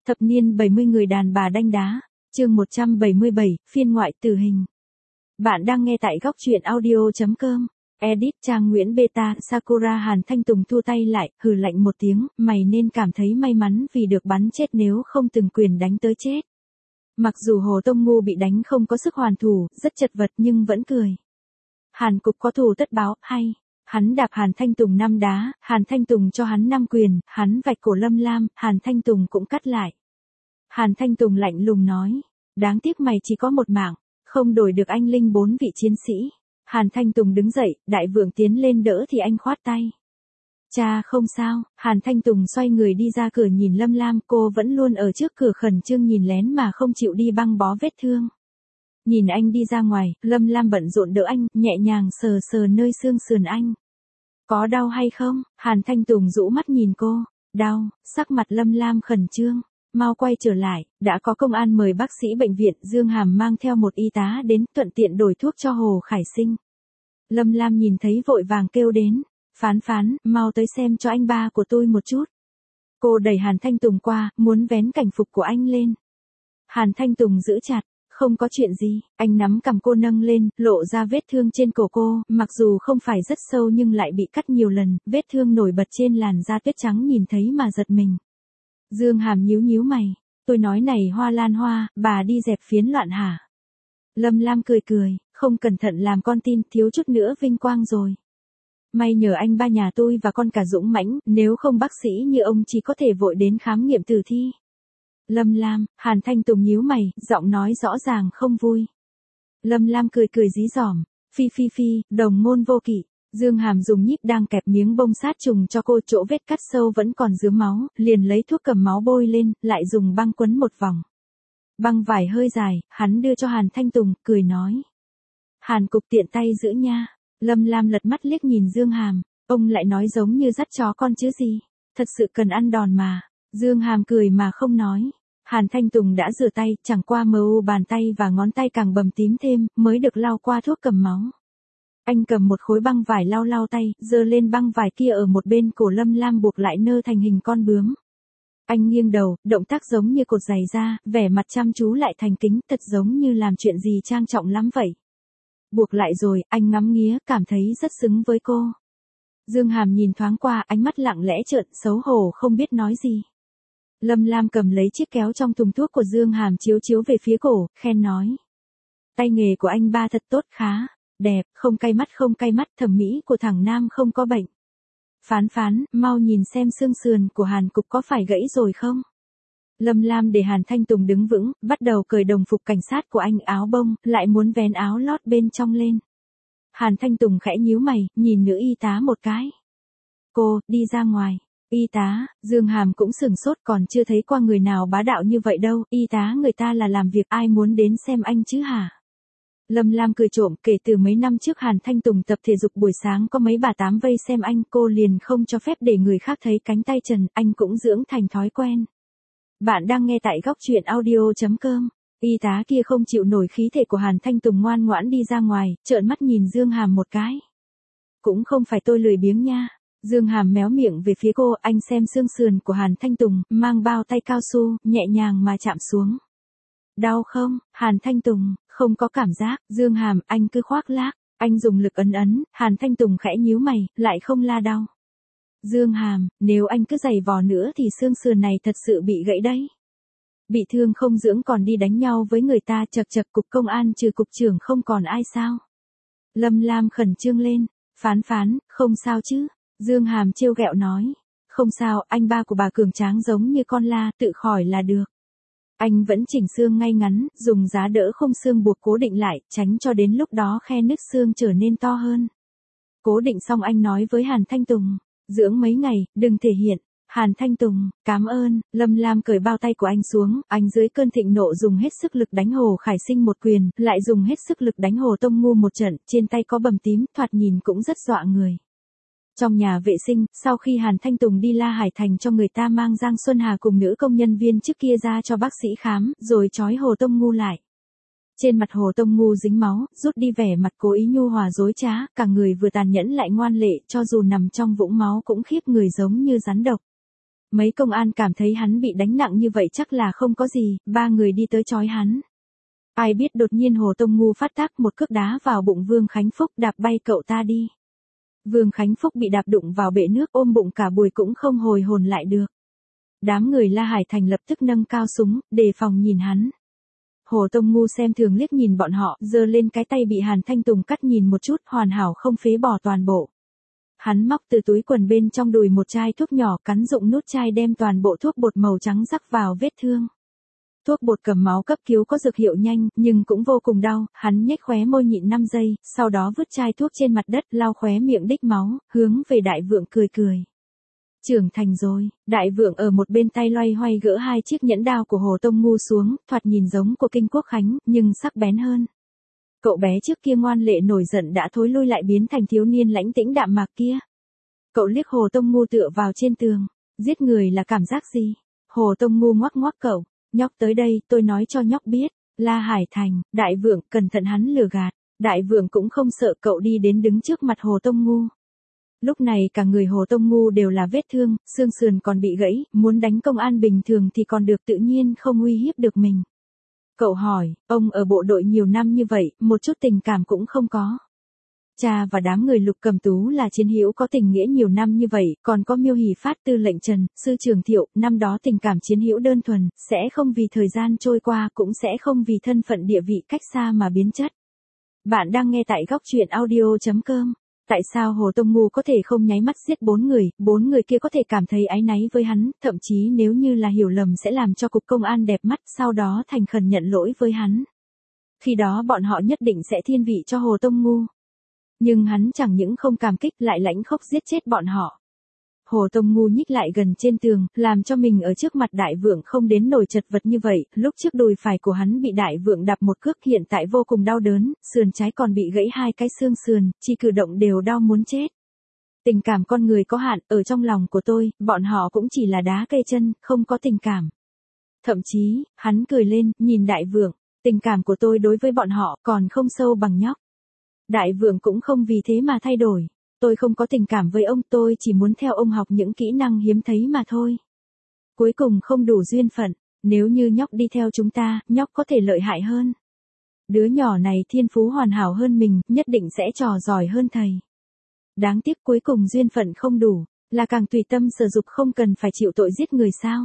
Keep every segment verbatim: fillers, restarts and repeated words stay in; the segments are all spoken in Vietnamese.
Thập niên bảy mươi người đàn bà đanh đá, chương một trăm bảy mươi bảy, phiên ngoại tử hình. Bạn đang nghe tại góc truyện audio chấm com. Edit trang Nguyễn Beta. Sakura. Hàn Thanh Tùng thu tay lại, hừ lạnh một tiếng, mày nên cảm thấy may mắn vì được bắn chết nếu không từng quyền đánh tới chết. Mặc dù Hồ Tông Ngu bị đánh không có sức hoàn thủ, rất chật vật nhưng vẫn cười. Hàn Cục có thù tất báo, hay. Hắn đạp Hàn Thanh Tùng năm đá, Hàn Thanh Tùng cho hắn năm quyền, hắn vạch cổ Lâm Lam, Hàn Thanh Tùng cũng cắt lại. Hàn Thanh Tùng lạnh lùng nói, đáng tiếc mày chỉ có một mạng, không đổi được anh linh bốn vị chiến sĩ. Hàn Thanh Tùng đứng dậy, Đại Vượng tiến lên đỡ thì anh khoát tay. Cha không sao. Hàn Thanh Tùng xoay người đi ra cửa nhìn Lâm Lam, cô vẫn luôn ở trước cửa khẩn trương nhìn lén mà không chịu đi băng bó vết thương. Nhìn anh đi ra ngoài, Lâm Lam bận rộn đỡ anh, nhẹ nhàng sờ sờ nơi xương sườn anh. Có đau hay không? Hàn Thanh Tùng rũ mắt nhìn cô. Đau. Sắc mặt Lâm Lam khẩn trương. Mau quay trở lại, đã có công an mời bác sĩ bệnh viện. Dương Hàm mang theo một y tá đến, thuận tiện đổi thuốc cho Hồ Khải Sinh. Lâm Lam nhìn thấy vội vàng kêu đến. Phán phán, mau tới xem cho anh ba của tôi một chút. Cô đẩy Hàn Thanh Tùng qua, muốn vén cảnh phục của anh lên. Hàn Thanh Tùng giữ chặt. Không có chuyện gì, anh nắm cằm cô nâng lên, lộ ra vết thương trên cổ cô, mặc dù không phải rất sâu nhưng lại bị cắt nhiều lần, vết thương nổi bật trên làn da tuyết trắng nhìn thấy mà giật mình. Dương Hàm nhíu nhíu mày, tôi nói này Hoa Lan Hoa, bà đi dẹp phiến loạn hả? Lâm Lam cười cười, không cẩn thận làm con tin, thiếu chút nữa vinh quang rồi. May nhờ anh ba nhà tôi và con cả dũng mãnh, nếu không bác sĩ như ông chỉ có thể vội đến khám nghiệm tử thi. Lâm Lam. Hàn Thanh Tùng nhíu mày, giọng nói rõ ràng không vui. Lâm Lam cười cười dí dỏm, phi phi phi, đồng môn vô kỵ. Dương Hàm dùng nhíp đang kẹp miếng bông sát trùng cho cô, chỗ vết cắt sâu vẫn còn dướm máu, liền lấy thuốc cầm máu bôi lên, lại dùng băng quấn một vòng. Băng vải hơi dài, hắn đưa cho Hàn Thanh Tùng, cười nói. Hàn Cục tiện tay giữ nha. Lâm Lam lật mắt liếc nhìn Dương Hàm, ông lại nói giống như dắt chó con chứ gì, thật sự cần ăn đòn mà. Dương Hàm cười mà không nói. Hàn Thanh Tùng đã rửa tay, chẳng qua mờ u bàn tay và ngón tay càng bầm tím thêm, mới được lau qua thuốc cầm máu. Anh cầm một khối băng vải lau lau tay, giơ lên băng vải kia ở một bên cổ Lâm Lam buộc lại nơ thành hình con bướm. Anh nghiêng đầu, động tác giống như cột giày da, vẻ mặt chăm chú lại thành kính, thật giống như làm chuyện gì trang trọng lắm vậy. Buộc lại rồi, anh ngắm nghía, cảm thấy rất xứng với cô. Dương Hàm nhìn thoáng qua, ánh mắt lặng lẽ trợn, xấu hổ không biết nói gì. Lâm Lam cầm lấy chiếc kéo trong thùng thuốc của Dương Hàm chiếu chiếu về phía cổ, khen nói. Tay nghề của anh ba thật tốt, khá, đẹp, không cay mắt không cay mắt, thẩm mỹ của thằng nam không có bệnh. Phán phán, mau nhìn xem xương sườn của Hàn Cục có phải gãy rồi không? Lâm Lam để Hàn Thanh Tùng đứng vững, bắt đầu cởi đồng phục cảnh sát của anh, áo bông, lại muốn vén áo lót bên trong lên. Hàn Thanh Tùng khẽ nhíu mày, nhìn nữ y tá một cái. Cô, đi ra ngoài. Y tá. Dương Hàm cũng sửng sốt, còn chưa thấy qua người nào bá đạo như vậy đâu, y tá người ta là làm việc, ai muốn đến xem anh chứ hả? Lâm Lam cười trộm, kể từ mấy năm trước Hàn Thanh Tùng tập thể dục buổi sáng có mấy bà tám vây xem anh, cô liền không cho phép để người khác thấy cánh tay trần, anh cũng dưỡng thành thói quen. Bạn đang nghe tại góc truyện audio chấm com. Y tá kia không chịu nổi khí thể của Hàn Thanh Tùng, ngoan ngoãn đi ra ngoài, trợn mắt nhìn Dương Hàm một cái. Cũng không phải tôi lười biếng nha. Dương Hàm méo miệng về phía cô, anh xem xương sườn của Hàn Thanh Tùng, mang bao tay cao su, nhẹ nhàng mà chạm xuống. Đau không? Hàn Thanh Tùng, không có cảm giác. Dương Hàm, anh cứ khoác lác. Anh dùng lực ấn ấn, Hàn Thanh Tùng khẽ nhíu mày, lại không la đau. Dương Hàm, nếu anh cứ giày vò nữa thì xương sườn này thật sự bị gãy đấy. Bị thương không dưỡng còn đi đánh nhau với người ta, chật chật, cục công an trừ cục trưởng không còn ai sao? Lâm Lam khẩn trương lên. Phán phán, không sao chứ? Dương Hàm trêu ghẹo nói. Không sao, anh ba của bà cường tráng giống như con la, tự khỏi là được. Anh vẫn chỉnh xương ngay ngắn, dùng giá đỡ khung xương buộc cố định lại, tránh cho đến lúc đó khe nứt xương trở nên to hơn. Cố định xong anh nói với Hàn Thanh Tùng. Dưỡng mấy ngày, đừng thể hiện. Hàn Thanh Tùng, cảm ơn. Lâm Lam cởi bao tay của anh xuống, anh dưới cơn thịnh nộ dùng hết sức lực đánh Hồ Khải Sinh một quyền, lại dùng hết sức lực đánh Hồ Tông Ngu một trận, trên tay có bầm tím, thoạt nhìn cũng rất dọa người. Trong nhà vệ sinh, sau khi Hàn Thanh Tùng đi La Hải Thành cho người ta mang Giang Xuân Hà cùng nữ công nhân viên trước kia ra cho bác sĩ khám, rồi trói Hồ Tông Ngu lại. Trên mặt Hồ Tông Ngu dính máu, rút đi vẻ mặt cố ý nhu hòa dối trá, cả người vừa tàn nhẫn lại ngoan lệ, cho dù nằm trong vũng máu cũng khiếp người giống như rắn độc. Mấy công an cảm thấy hắn bị đánh nặng như vậy chắc là không có gì, ba người đi tới trói hắn. Ai biết đột nhiên Hồ Tông Ngu phát tác một cước đá vào bụng Vương Khánh Phúc đạp bay cậu ta đi. Vương Khánh Phúc bị đạp đụng vào bệ nước ôm bụng cả buổi cũng không hồi hồn lại được. Đám người La Hải Thành lập tức nâng cao súng, đề phòng nhìn hắn. Hồ Tông Ngu xem thường liếc nhìn bọn họ, giơ lên cái tay bị Hàn Thanh Tùng cắt nhìn một chút, hoàn hảo không phế bỏ toàn bộ. Hắn móc từ túi quần bên trong đùi một chai thuốc nhỏ, cắn dụng nút chai đem toàn bộ thuốc bột màu trắng rắc vào vết thương. Thuốc bột cầm máu cấp cứu có dược hiệu nhanh, nhưng cũng vô cùng đau, hắn nhếch khóe môi nhịn năm giây, sau đó vứt chai thuốc trên mặt đất, lau khóe miệng đích máu, hướng về Đại Vượng cười cười. Trưởng thành rồi, Đại Vượng ở một bên tay loay hoay gỡ hai chiếc nhẫn đao của Hồ Tông Ngu xuống, thoạt nhìn giống của Kinh Quốc Khánh, nhưng sắc bén hơn. Cậu bé trước kia ngoan lệ nổi giận đã thối lui lại biến thành thiếu niên lãnh tĩnh đạm mạc kia. Cậu liếc Hồ Tông Ngu tựa vào trên tường, giết người là cảm giác gì? Hồ Tông Ngu ngoắc ngoắc cậu, nhóc tới đây, tôi nói cho nhóc biết. La Hải Thành, Đại Vượng, cẩn thận hắn lừa gạt. Đại Vượng cũng không sợ, cậu đi đến đứng trước mặt Hồ Tông Ngu. Lúc này cả người Hồ Tông Ngu đều là vết thương, xương sườn còn bị gãy, muốn đánh công an bình thường thì còn được, tự nhiên không uy hiếp được mình. Cậu hỏi, ông ở bộ đội nhiều năm như vậy, một chút tình cảm cũng không có. Cha và đám người Lục Cầm Tú là chiến hữu có tình nghĩa nhiều năm như vậy, còn có Miêu Hỷ Phát, Tư lệnh Trần, Sư trưởng Thiệu, năm đó tình cảm chiến hữu đơn thuần, sẽ không vì thời gian trôi qua, cũng sẽ không vì thân phận địa vị cách xa mà biến chất. Bạn đang nghe tại góc truyện audio chấm com. Tại sao Hồ Tông Ngu có thể không nháy mắt giết bốn người, bốn người kia có thể cảm thấy áy náy với hắn, thậm chí nếu như là hiểu lầm sẽ làm cho cục công an đẹp mắt, sau đó thành khẩn nhận lỗi với hắn. Khi đó bọn họ nhất định sẽ thiên vị cho Hồ Tông Ngu. Nhưng hắn chẳng những không cảm kích lại lãnh khốc giết chết bọn họ. Hồ Tông Ngu nhích lại gần trên tường, làm cho mình ở trước mặt Đại Vượng không đến nổi chật vật như vậy, lúc trước đùi phải của hắn bị Đại Vượng đạp một cước, hiện tại vô cùng đau đớn, sườn trái còn bị gãy hai cái xương sườn, chỉ cử động đều đau muốn chết. Tình cảm con người có hạn, ở trong lòng của tôi, bọn họ cũng chỉ là đá cây chân, không có tình cảm. Thậm chí, hắn cười lên, nhìn Đại Vượng, tình cảm của tôi đối với bọn họ còn không sâu bằng nhóc. Đại Vượng cũng không vì thế mà thay đổi. Tôi không có tình cảm với ông, tôi chỉ muốn theo ông học những kỹ năng hiếm thấy mà thôi. Cuối cùng không đủ duyên phận, nếu như nhóc đi theo chúng ta, nhóc có thể lợi hại hơn. Đứa nhỏ này thiên phú hoàn hảo hơn mình, nhất định sẽ trò giỏi hơn thầy. Đáng tiếc cuối cùng duyên phận không đủ, là càng tùy tâm sở dục, không cần phải chịu tội giết người sao.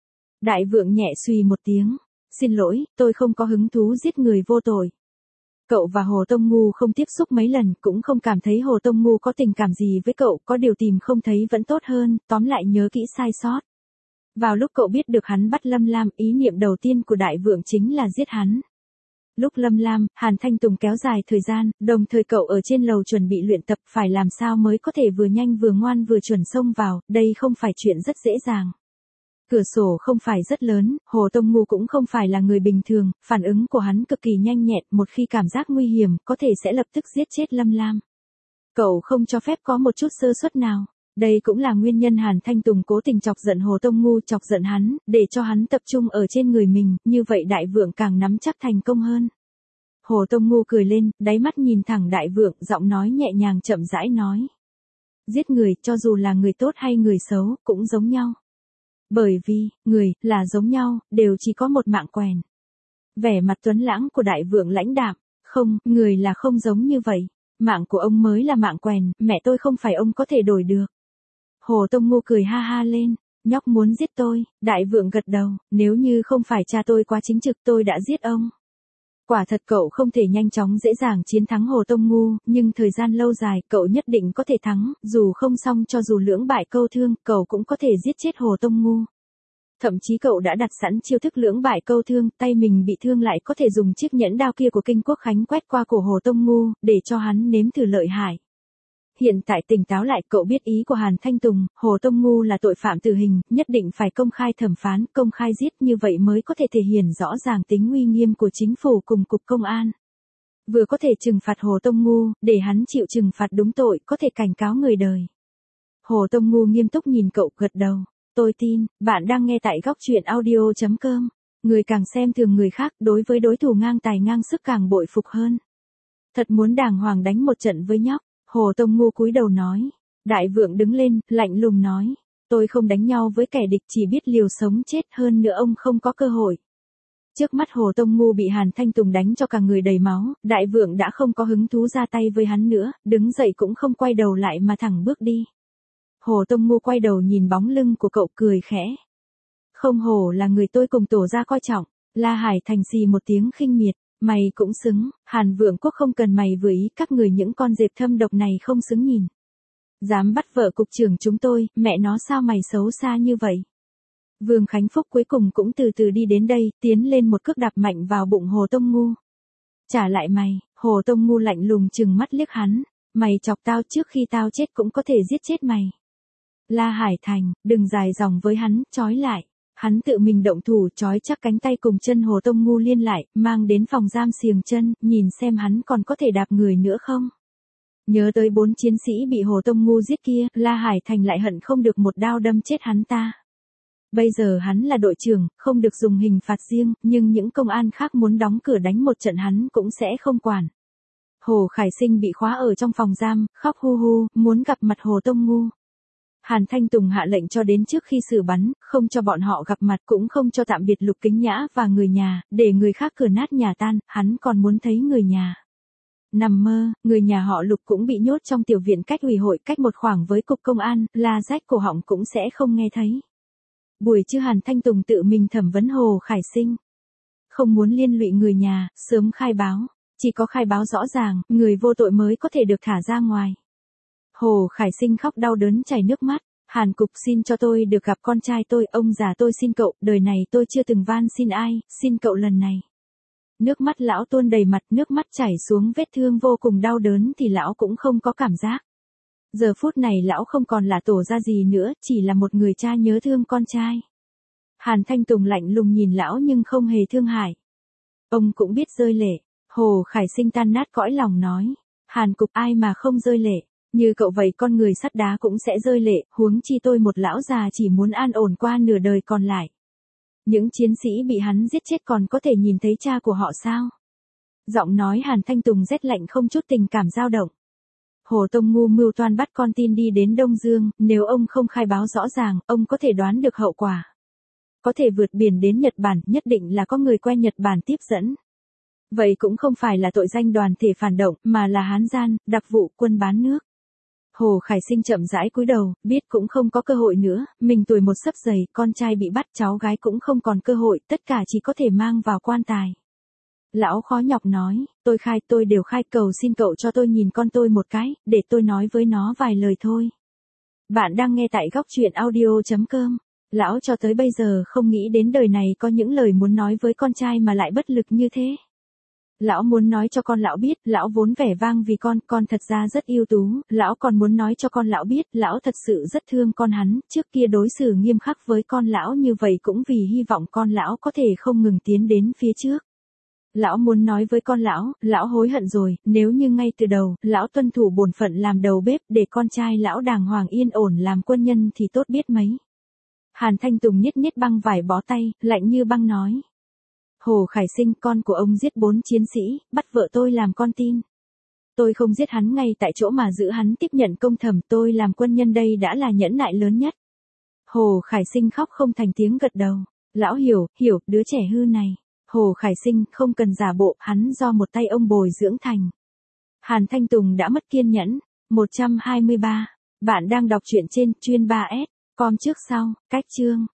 Đại Vượng nhẹ suy một tiếng, xin lỗi, tôi không có hứng thú giết người vô tội. Cậu và Hồ Tông Ngu không tiếp xúc mấy lần, cũng không cảm thấy Hồ Tông Ngu có tình cảm gì với cậu, có điều tìm không thấy vẫn tốt hơn, tóm lại nhớ kỹ sai sót. Vào lúc cậu biết được hắn bắt Lâm Lam, ý niệm đầu tiên của Đại Vượng chính là giết hắn. Lúc Lâm Lam, Hàn Thanh Tùng kéo dài thời gian, đồng thời cậu ở trên lầu chuẩn bị luyện tập, phải làm sao mới có thể vừa nhanh vừa ngoan vừa chuẩn xông vào, đây không phải chuyện rất dễ dàng. Cửa sổ không phải rất lớn, Hồ Tông Ngu cũng không phải là người bình thường, phản ứng của hắn cực kỳ nhanh nhẹn, một khi cảm giác nguy hiểm, có thể sẽ lập tức giết chết Lâm Lam. Cậu không cho phép có một chút sơ suất nào. Đây cũng là nguyên nhân Hàn Thanh Tùng cố tình chọc giận Hồ Tông Ngu, chọc giận hắn, để cho hắn tập trung ở trên người mình, như vậy Đại Vượng càng nắm chắc thành công hơn. Hồ Tông Ngu cười lên, đáy mắt nhìn thẳng Đại Vượng, giọng nói nhẹ nhàng chậm rãi nói. Giết người, cho dù là người tốt hay người xấu, cũng giống nhau. Bởi vì, người, là giống nhau, đều chỉ có một mạng quèn. Vẻ mặt tuấn lãng của Đại Vượng lãnh đạm, không, người là không giống như vậy. Mạng của ông mới là mạng quèn, mẹ tôi không phải ông có thể đổi được. Hồ Tông Ngu cười ha ha lên, nhóc muốn giết tôi, Đại Vượng gật đầu, nếu như không phải cha tôi quá chính trực tôi đã giết ông. Quả thật cậu không thể nhanh chóng dễ dàng chiến thắng Hồ Tông Ngu, nhưng thời gian lâu dài cậu nhất định có thể thắng, dù không xong cho dù lưỡng bại câu thương, cậu cũng có thể giết chết Hồ Tông Ngu. Thậm chí cậu đã đặt sẵn chiêu thức lưỡng bại câu thương, tay mình bị thương lại có thể dùng chiếc nhẫn đao kia của Kinh Quốc Khánh quét qua cổ Hồ Tông Ngu, để cho hắn nếm thử lợi hại. Hiện tại tỉnh táo lại, cậu biết ý của Hàn Thanh Tùng, Hồ Tông Ngu là tội phạm tử hình, nhất định phải công khai thẩm phán, công khai giết, như vậy mới có thể thể hiện rõ ràng tính uy nghiêm của chính phủ cùng cục công an. Vừa có thể trừng phạt Hồ Tông Ngu, để hắn chịu trừng phạt đúng tội, có thể cảnh cáo người đời. Hồ Tông Ngu nghiêm túc nhìn cậu, gật đầu. Tôi tin, bạn đang nghe tại góc truyện audio chấm com. Người càng xem thường người khác, đối với đối thủ ngang tài ngang sức càng bội phục hơn. Thật muốn đàng hoàng đánh một trận với nhóc. Hồ Tông Ngu cúi đầu nói. Đại Vượng đứng lên, lạnh lùng nói. Tôi không đánh nhau với kẻ địch, chỉ biết liều sống chết, hơn nữa ông không có cơ hội. Trước mắt Hồ Tông Ngu bị Hàn Thanh Tùng đánh cho cả người đầy máu, đại vượng đã không có hứng thú ra tay với hắn nữa, đứng dậy cũng không quay đầu lại mà thẳng bước đi. Hồ Tông Ngu quay đầu nhìn bóng lưng của cậu cười khẽ. Không hổ là người tôi cùng tổ gia coi trọng. La Hải Thành xì một tiếng khinh miệt, mày cũng xứng, Hàn Vượng Quốc không cần mày vừa ý, các người những con dẹp thâm độc này không xứng nhìn. Dám bắt vợ cục trưởng chúng tôi, mẹ nó sao mày xấu xa như vậy. Vương Khánh Phúc cuối cùng cũng từ từ đi đến đây, tiến lên một cước đạp mạnh vào bụng Hồ Tông Ngu. Trả lại mày, Hồ Tông Ngu lạnh lùng chừng mắt liếc hắn, mày chọc tao trước khi tao chết cũng có thể giết chết mày. La Hải Thành, đừng dài dòng với hắn, trói lại. Hắn tự mình động thủ trói chắc cánh tay cùng chân Hồ Tông Ngu liên lại, mang đến phòng giam xiềng chân, nhìn xem hắn còn có thể đạp người nữa không. Nhớ tới bốn chiến sĩ bị Hồ Tông Ngu giết kia, La Hải Thành lại hận không được một đao đâm chết hắn ta. Bây giờ hắn là đội trưởng, không được dùng hình phạt riêng, nhưng những công an khác muốn đóng cửa đánh một trận hắn cũng sẽ không quản. Hồ Khải Sinh bị khóa ở trong phòng giam, khóc hu hu, muốn gặp mặt Hồ Tông Ngu. Hàn Thanh Tùng hạ lệnh cho đến trước khi xử bắn, không cho bọn họ gặp mặt, cũng không cho tạm biệt Lục Kính Nhã và người nhà, để người khác cửa nát nhà tan, hắn còn muốn thấy người nhà. Nằm mơ, người nhà họ Lục cũng bị nhốt trong tiểu viện cách ủy hội, cách một khoảng với cục công an, la rách cổ họng cũng sẽ không nghe thấy. Buổi trưa Hàn Thanh Tùng tự mình thẩm vấn Hồ Khải Sinh. Không muốn liên lụy người nhà, sớm khai báo, chỉ có khai báo rõ ràng, người vô tội mới có thể được thả ra ngoài. Hồ Khải Sinh khóc đau đớn chảy nước mắt, Hàn cục xin cho tôi được gặp con trai tôi, ông già tôi xin cậu, đời này tôi chưa từng van xin ai, xin cậu lần này. Nước mắt lão tuôn đầy mặt, nước mắt chảy xuống vết thương vô cùng đau đớn thì lão cũng không có cảm giác. Giờ phút này lão không còn là tổ gia gì nữa, chỉ là một người cha nhớ thương con trai. Hàn Thanh Tùng lạnh lùng nhìn lão nhưng không hề thương hại. Ông cũng biết rơi lệ. Hồ Khải Sinh tan nát cõi lòng nói. Hàn cục ai mà không rơi lệ. Như cậu vậy con người sắt đá cũng sẽ rơi lệ, huống chi tôi một lão già chỉ muốn an ổn qua nửa đời còn lại. Những chiến sĩ bị hắn giết chết còn có thể nhìn thấy cha của họ sao? Giọng nói Hàn Thanh Tùng rét lạnh không chút tình cảm dao động. Hồ Tông Ngu mưu toan bắt con tin đi đến Đông Dương, nếu ông không khai báo rõ ràng, ông có thể đoán được hậu quả. Có thể vượt biển đến Nhật Bản, nhất định là có người quen Nhật Bản tiếp dẫn. Vậy cũng không phải là tội danh đoàn thể phản động, mà là hán gian, đặc vụ, quân bán nước. Hồ Khải Sinh chậm rãi cúi đầu, biết cũng không có cơ hội nữa, mình tuổi một sấp dày, con trai bị bắt, cháu gái cũng không còn cơ hội, tất cả chỉ có thể mang vào quan tài. Lão khó nhọc nói, tôi khai, tôi đều khai, cầu xin cậu cho tôi nhìn con tôi một cái, để tôi nói với nó vài lời thôi. Bạn đang nghe tại góc truyện audio chấm com. Lão cho tới bây giờ không nghĩ đến đời này có những lời muốn nói với con trai mà lại bất lực như thế. Lão muốn nói cho con lão biết, lão vốn vẻ vang vì con, con thật ra rất ưu tú, lão còn muốn nói cho con lão biết, lão thật sự rất thương con hắn, trước kia đối xử nghiêm khắc với con lão như vậy cũng vì hy vọng con lão có thể không ngừng tiến đến phía trước. Lão muốn nói với con lão, lão hối hận rồi, nếu như ngay từ đầu, lão tuân thủ bổn phận làm đầu bếp để con trai lão đàng hoàng yên ổn làm quân nhân thì tốt biết mấy. Hàn Thanh Tùng niết niết băng vải bó tay, lạnh như băng nói. Hồ Khải Sinh, con của ông giết bốn chiến sĩ, bắt vợ tôi làm con tin. Tôi không giết hắn ngay tại chỗ mà giữ hắn tiếp nhận công thẩm, tôi làm quân nhân đây đã là nhẫn nại lớn nhất. Hồ Khải Sinh khóc không thành tiếng gật đầu. Lão hiểu, hiểu, đứa trẻ hư này. Hồ Khải Sinh không cần giả bộ, hắn do một tay ông bồi dưỡng thành. Hàn Thanh Tùng đã mất kiên nhẫn. một trăm hai mươi ba. Bạn đang đọc truyện trên chuyên ba S. Com trước sau, cách chương.